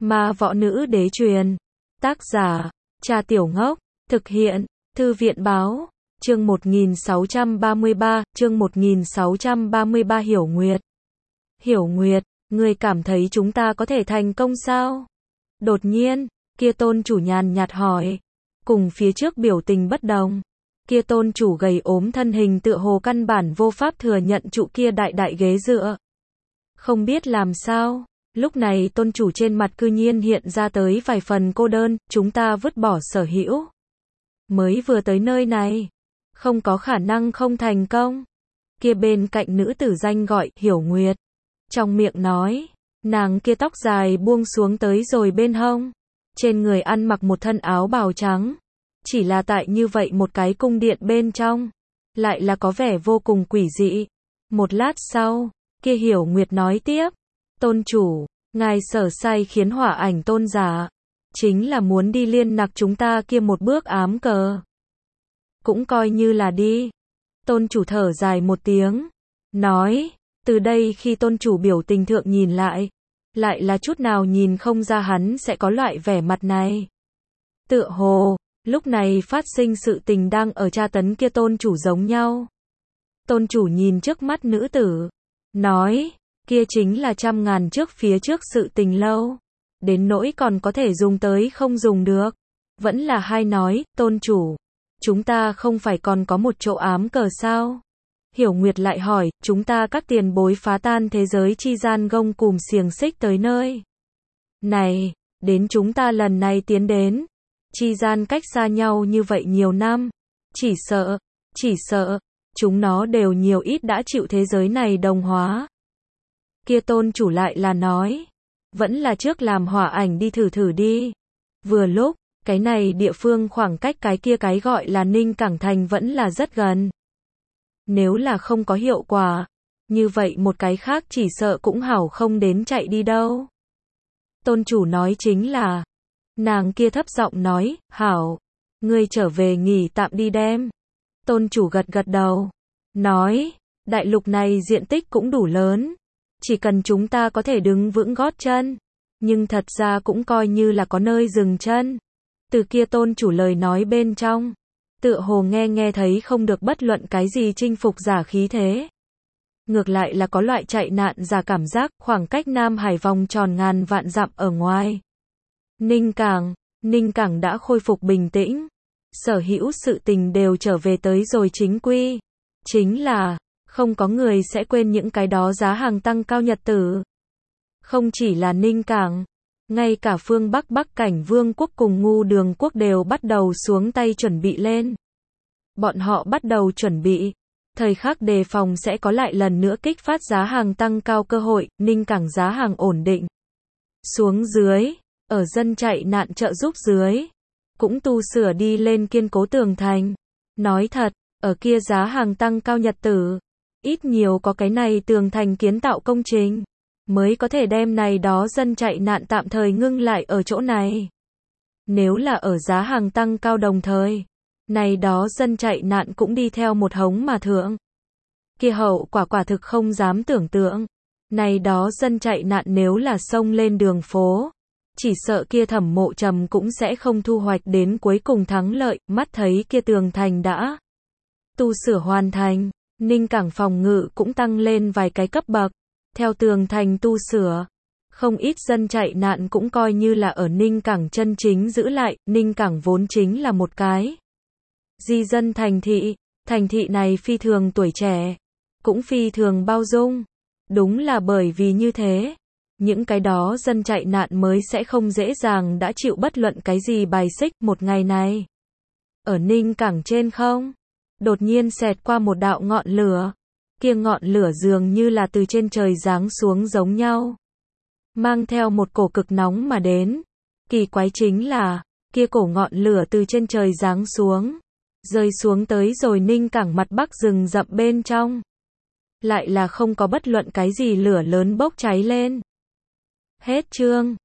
Ma võ nữ đế truyền. Tác giả, Cha Tiểu Ngốc. Thực hiện, Thư viện Báo. Chương 1633, Hiểu Nguyệt. Hiểu Nguyệt, ngươi cảm thấy chúng ta có thể thành công sao? Đột nhiên, kia tôn chủ nhàn nhạt hỏi. Cùng phía trước biểu tình bất đồng. Kia tôn chủ gầy ốm thân hình tựa hồ căn bản vô pháp thừa nhận trụ kia đại đại ghế dựa. Không biết làm sao, lúc này tôn chủ trên mặt cư nhiên hiện ra tới vài phần cô đơn, chúng ta vứt bỏ sở hữu. Mới vừa tới nơi này, không có khả năng không thành công. Kia bên cạnh nữ tử danh gọi Hiểu Nguyệt. Trong miệng nói, nàng kia tóc dài buông xuống tới rồi bên hông. Trên người ăn mặc một thân áo bào trắng. Chỉ là tại như vậy một cái cung điện bên trong, lại là có vẻ vô cùng quỷ dị. Một lát sau, kia Hiểu Nguyệt nói tiếp, tôn chủ, ngài sở sai khiến Hỏa Ảnh tôn giả, chính là muốn đi liên lạc chúng ta kia một bước ám cờ. Cũng coi như là đi. Tôn chủ thở dài một tiếng, nói, từ đây khi tôn chủ biểu tình thượng nhìn lại là chút nào nhìn không ra hắn sẽ có loại vẻ mặt này. Tựa hồ, lúc này phát sinh sự tình đang ở tra tấn kia tôn chủ giống nhau. Tôn chủ nhìn trước mắt nữ tử, nói, kia chính là trăm ngàn phía trước sự tình lâu. Đến nỗi còn có thể dùng tới không dùng được. Vẫn là hay nói, tôn chủ, chúng ta không phải còn có một chỗ ám cờ sao? Hiểu Nguyệt lại hỏi, chúng ta các tiền bối phá tan thế giới chi gian gông cùm xiềng xích tới nơi này, đến chúng ta lần này tiến đến, chi gian cách xa nhau như vậy nhiều năm, chỉ sợ, chúng nó đều nhiều ít đã chịu thế giới này đồng hóa. Kia tôn chủ lại là nói, vẫn là trước làm Hỏa Ảnh đi thử đi. Vừa lúc, cái này địa phương khoảng cách cái kia cái gọi là Ninh Cảng Thành vẫn là rất gần. Nếu là không có hiệu quả, như vậy một cái khác chỉ sợ cũng hảo không đến chạy đi đâu. Tôn chủ nói chính là, nàng kia thấp giọng nói, hảo, ngươi trở về nghỉ tạm đi đem. Tôn chủ gật gật đầu, nói, đại lục này diện tích cũng đủ lớn, chỉ cần chúng ta có thể đứng vững gót chân, nhưng thật ra cũng coi như là có nơi dừng chân. Từ kia tôn chủ lời nói bên trong, tựa hồ nghe thấy không được bất luận cái gì chinh phục giả khí thế. Ngược lại là có loại chạy nạn giả cảm giác, khoảng cách Nam Hải vòng tròn ngàn vạn dặm ở ngoài. Ninh Cảng đã khôi phục bình tĩnh. Sở hữu sự tình đều trở về tới rồi chính quy. Chính là, không có người sẽ quên những cái đó giá hàng tăng cao nhật tử. Không chỉ là Ninh Cảng, ngay cả phương Bắc Cảnh Vương quốc cùng Ngu Đường quốc đều bắt đầu xuống tay chuẩn bị lên. Bọn họ bắt đầu chuẩn bị, thời khắc đề phòng sẽ có lại lần nữa kích phát giá hàng tăng cao cơ hội. Ninh Cảng giá hàng ổn định xuống dưới, ở dân chạy nạn trợ giúp dưới, cũng tu sửa đi lên kiên cố tường thành. Nói thật, ở kia giá hàng tăng cao nhật tử, ít nhiều có cái này tường thành kiến tạo công trình, mới có thể đem này đó dân chạy nạn tạm thời ngưng lại ở chỗ này. Nếu là ở giá hàng tăng cao đồng thời, này đó dân chạy nạn cũng đi theo một hống mà thượng. Kia hậu quả thực không dám tưởng tượng. Này đó dân chạy nạn nếu là xông lên đường phố, chỉ sợ kia Thẩm Mộ Trầm cũng sẽ không thu hoạch đến cuối cùng thắng lợi. Mắt thấy kia tường thành đã tu sửa hoàn thành, Ninh Cảng phòng ngự cũng tăng lên vài cái cấp bậc. Theo tường thành tu sửa, không ít dân chạy nạn cũng coi như là ở Ninh Cảng chân chính giữ lại. Ninh Cảng vốn chính là một cái di dân thành thị này phi thường tuổi trẻ, cũng phi thường bao dung. Đúng là bởi vì như thế, những cái đó dân chạy nạn mới sẽ không dễ dàng đã chịu bất luận cái gì bài xích. Một ngày này, ở Ninh Cảng trên không, đột nhiên xẹt qua một đạo ngọn lửa. Kia ngọn lửa dường như là từ trên trời giáng xuống giống nhau, mang theo một cổ cực nóng mà đến. Kỳ quái chính là, kia cổ ngọn lửa từ trên trời giáng xuống, rơi xuống tới rồi Ninh Cảng mặt bắc rừng rậm bên trong, lại là không có bất luận cái gì lửa lớn bốc cháy lên. Hết chương.